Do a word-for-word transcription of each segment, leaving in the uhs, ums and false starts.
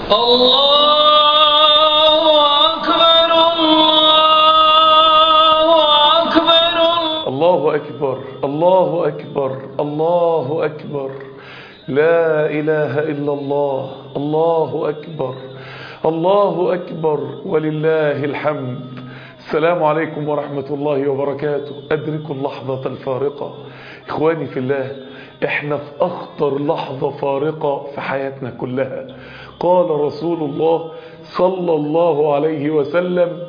الله أكبر الله أكبر الله أكبر لا إله إلا الله. الله أكبر الله أكبر ولله الحمد. السلام عليكم ورحمة الله وبركاته. أدركوا اللحظة الفارقة إخواني في الله، إحنا في أخطر لحظة فارقة في حياتنا كلها. قال رسول الله صلى الله عليه وسلم: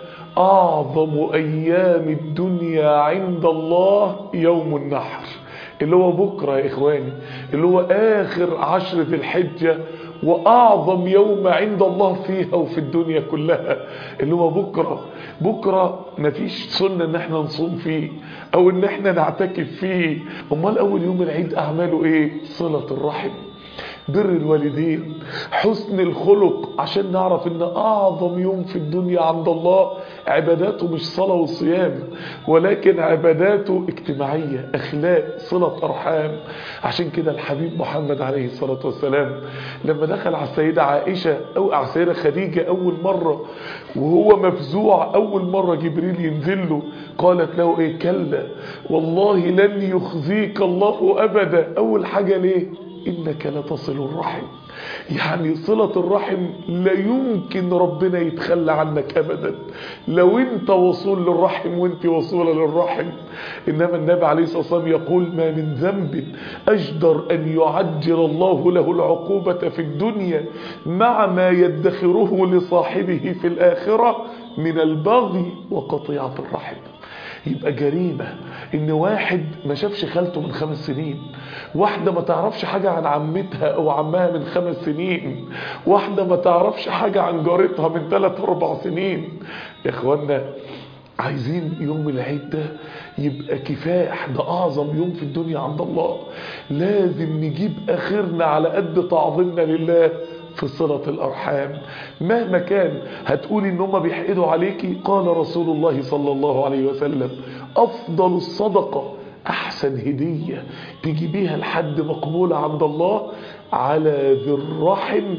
أعظم أيام الدنيا عند الله يوم النحر، اللي هو بكرة يا إخواني، اللي هو آخر عشر ذي الحجة، وأعظم يوم عند الله فيها وفي الدنيا كلها اللي هو بكرة. بكرة مفيش سنة ان احنا نصوم فيه او ان احنا نعتكف فيه. امال اول يوم العيد اعماله ايه؟ صلة الرحم، بر الوالدين، حسن الخلق، عشان نعرف ان اعظم يوم في الدنيا عند الله عباداته مش صلاة وصيام، ولكن عباداته اجتماعية، اخلاق، صلة ارحام. عشان كده الحبيب محمد عليه الصلاة والسلام لما دخل على السيدة عائشة او على السيدة خديجة اول مرة وهو مفزوع، اول مرة جبريل ينزل له، قالت له ايه؟ كلا والله لن يخزيك الله ابدا. اول حاجة ليه؟ إنك لتصل الرحم. يعني صلة الرحم لا يمكن ربنا يتخلى عنك أبدا لو أنت وصول للرحم وأنت وصولة للرحم. إنما النبي عليه الصلاة والسلام يقول: ما من ذنب أجدر أن يعجل الله له العقوبة في الدنيا مع ما يدخره لصاحبه في الآخرة من البغي وقطيعة الرحم. يبقى جريمة ان واحد ما شافش خالته من خمس سنين، واحدة ما تعرفش حاجة عن عمتها او عمها من خمس سنين، واحدة ما تعرفش حاجة عن جارتها من ثلاث اربع سنين. يا اخوانا، عايزين يوم العيد ده يبقى كفاح، ده اعظم يوم في الدنيا عند الله. لازم نجيب اخرنا على قد تعظيمنا لله في صلة الأرحام. مهما كان هتقولي ان هم بيحقدوا عليكي، قال رسول الله صلى الله عليه وسلم: أفضل الصدقة، أحسن هدية تجيبيها لحد مقبولة عند الله، على ذي الرحم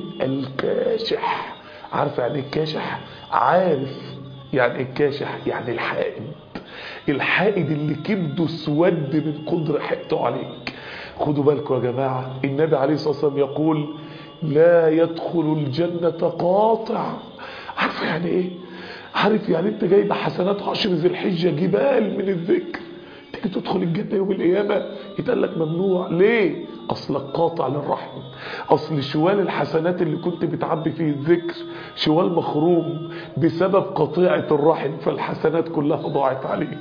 الكاشح. عارف يعني الكاشح؟ عارف يعني الكاشح؟ يعني الحائد. الحائد اللي كبده سود من قدر حقته عليك. خدوا بالكم يا جماعة، النبي عليه الصلاة والسلام يقول: لا يدخل الجنة قاطع. عارف يعني ايه؟ عارف يعني انت جايب حسنات عشر ذي الحجة جبال من الذكر، تيجي تدخل الجنة يوم القيامة يتقال لك ممنوع. ليه؟ اصلك قاطع للرحم. اصل شوال الحسنات اللي كنت بتعبي فيه الذكر شوال مخروم بسبب قطيعة الرحم، فالحسنات كلها ضاعت عليك.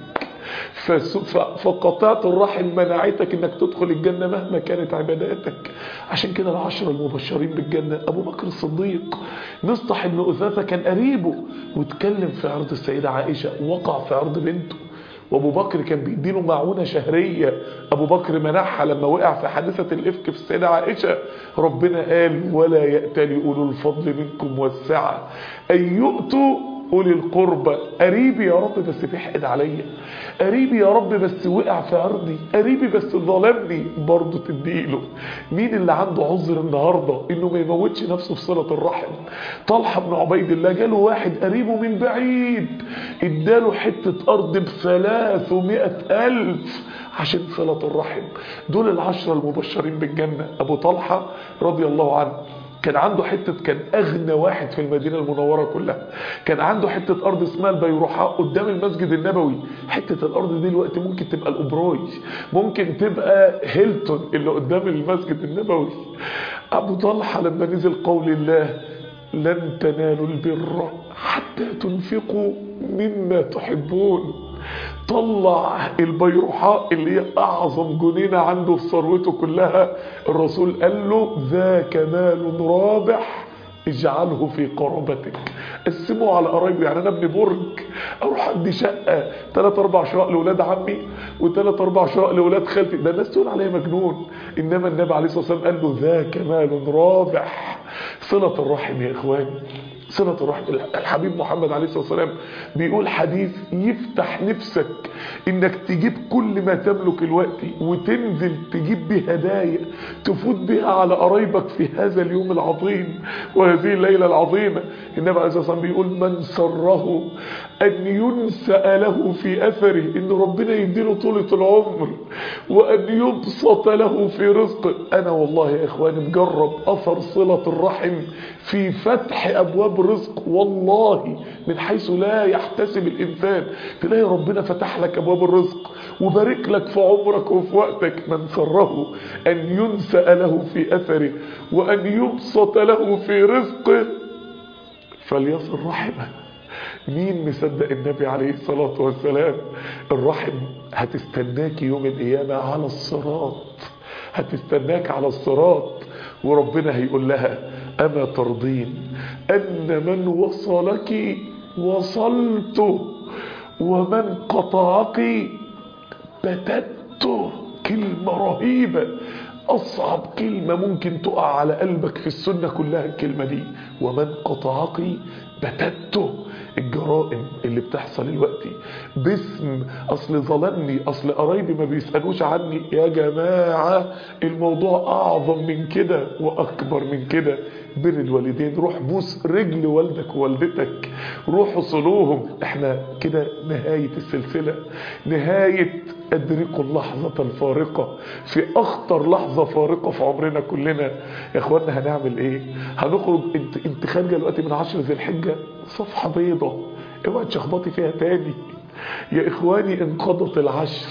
فقطعت الرحم منعتك انك تدخل الجنة مهما كانت عباداتك. عشان كده العشرة المبشرين بالجنة: ابو بكر الصديق، مصطح بن أثاثة كان قريبه واتكلم في عرض السيدة عائشة، وقع في عرض بنته، وابو بكر كان بيديله معونة شهرية. ابو بكر منعها لما وقع في حادثة الافك في السيدة عائشة. ربنا قال: ولا يأتل اولو الفضل منكم والسعة ان يؤتوا أولي القربى. قريبي يا رب بس بيحقد عليا، قريبي يا رب بس وقع في عرضي، قريبي بس ظلمني، برضه تديله. مين اللي عنده عذر النهارده انه ما يموتش نفسه في صلة الرحم؟ طلحة بن عبيد الله جاله واحد قريبه من بعيد اداله حتة ارض بثلاثمائة الف عشان صلة الرحم. دول العشرة المبشرين بالجنة. ابو طلحة رضي الله عنه كان عنده حتة، كان أغنى واحد في المدينة المنورة كلها، كان عنده حتة أرض اسمها البيروحاء قدام المسجد النبوي. حتة الأرض دي الوقت ممكن تبقى الأوبراي، ممكن تبقى هيلتون اللي قدام المسجد النبوي. أبو طلحة لما نزل قول الله: لن تنالوا البر حتى تنفقوا مما تحبون، طلع البيروحاء اللي هي اعظم جنينة عنده في ثروته كلها. الرسول قال له: ذاك مال رابح اجعله في قرابتك. قسمه على قرايبه. يعني انا ابن برج اروح ادي شقه ثلاث اربع شقق لاولاد عمي وثلاث اربع شقق لاولاد خالتي؟ ده الناس تقول عليا مجنون. انما النبي عليه الصلاه والسلام قال له: ذاك مال رابح. صله الرحم يا اخواني، صلة الرحم. الحبيب محمد عليه الصلاة والسلام بيقول حديث يفتح نفسك انك تجيب كل ما تملك الوقت وتنزل تجيب به هدايا تفوت بها على قرايبك في هذا اليوم العظيم وهذه هذه الليلة العظيمة. النبي عليه الصلاة والسلام بيقول من سره أن ينسأ له في أثره، إن ربنا يديله طولة العمر، وأن يبسط له في رزقه. أنا والله يا إخواني مجرب أثر صلة الرحم في فتح أبواب الرزق، والله من حيث لا يحتسب الإنسان. تلاقي ربنا فتح لك أبواب الرزق وبارك لك في عمرك وفي وقتك. من سره أن ينسأ له في أثره وأن يبسط له في رزقه فليصل رحمه. مين مصدق النبي عليه الصلاة والسلام؟ الرحم هتستناك يوم القيامة على الصراط، هتستناك على الصراط، وربنا هيقول لها أما ترضين أن من وصلك وصلته ومن قطعك بتته. كلمة رهيبة، أصعب كلمة ممكن تقع على قلبك في السنة كلها الكلمة دي، ومن قطعك بتته. الجرائم اللي بتحصل دلوقتي باسم اصل ظلمني، اصل قرايبي ما بيسألوش عني، يا جماعة الموضوع اعظم من كده واكبر من كده. بر الوالدين، روح بوس رجل والدك ووالدتك، روحوا صلوهم. احنا كده نهاية السلسلة، نهاية ادركوا اللحظة الفارقة في اخطر لحظة فارقة في عمرنا كلنا. يا اخوانا هنعمل ايه؟ هنخرج، انت انت خارجه دلوقتي من عشر ذي الحجة صفحة بيضة، اوعى تشخبطي فيها تاني. يا اخواني انقضت العشر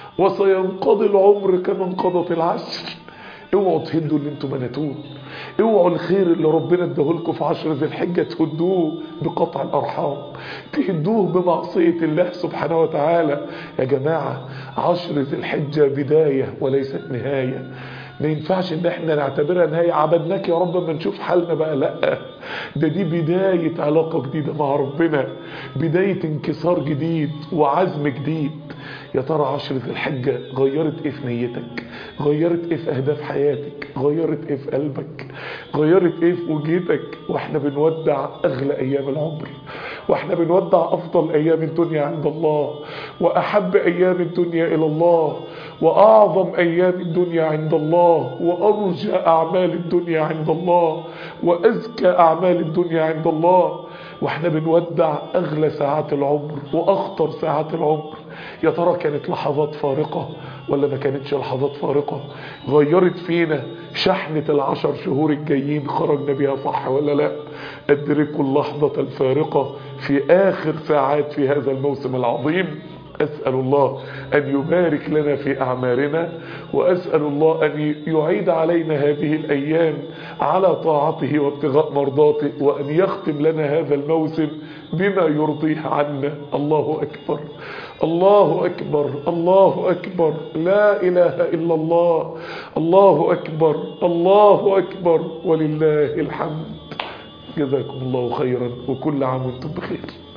وسينقضي العمر كما انقضت العشر. اوعوا تهدوا اللي انتم بنتوه، اوعوا الخير اللي ربنا اداهولكم في عشر ذي الحجة تهدوه بقطع الارحام، تهدوه بمعصية الله سبحانه وتعالى. يا جماعة عشر ذي الحجة بداية وليست نهاية. ما ينفعش ان احنا نعتبرها نهاية، عبدناك يا رب ما نشوف حالنا بقى، لا، ده دي بداية علاقة جديدة مع ربنا، بداية انكسار جديد وعزم جديد. يا ترى عشر ذي الحجة غيرت ايه في نيتك؟ غيرت ايه في اهداف حياتك؟ غيرت ايه في قلبك؟ غيرت ايه في وجهتك؟ واحنا بنودع اغلى ايام العمر، واحنا بنودع افضل ايام الدنيا عند الله، واحب ايام الدنيا الى الله، واعظم ايام الدنيا عند الله، وارجى اعمال الدنيا عند الله، وازكى اعمال الدنيا عند الله، واحنا بنودع اغلى ساعات العمر واخطر ساعات العمر. يا ترى كانت لحظات فارقة ولا ما كانتش لحظات فارقة؟ غيرت فينا شحنة العشر شهور الجايين، خرجنا بيها صح ولا لا؟ ادركوا اللحظة الفارقة في اخر ساعات في هذا الموسم العظيم. أسأل الله أن يبارك لنا في أعمارنا، وأسأل الله أن يعيد علينا هذه الأيام على طاعته وابتغاء مرضاته، وأن يختم لنا هذا الموسم بما يرضيه عنا. الله أكبر، الله أكبر، الله أكبر، لا إله إلا الله، الله أكبر، الله أكبر، ولله الحمد. جزاكم الله خيرا، وكل عام وانتم بخير.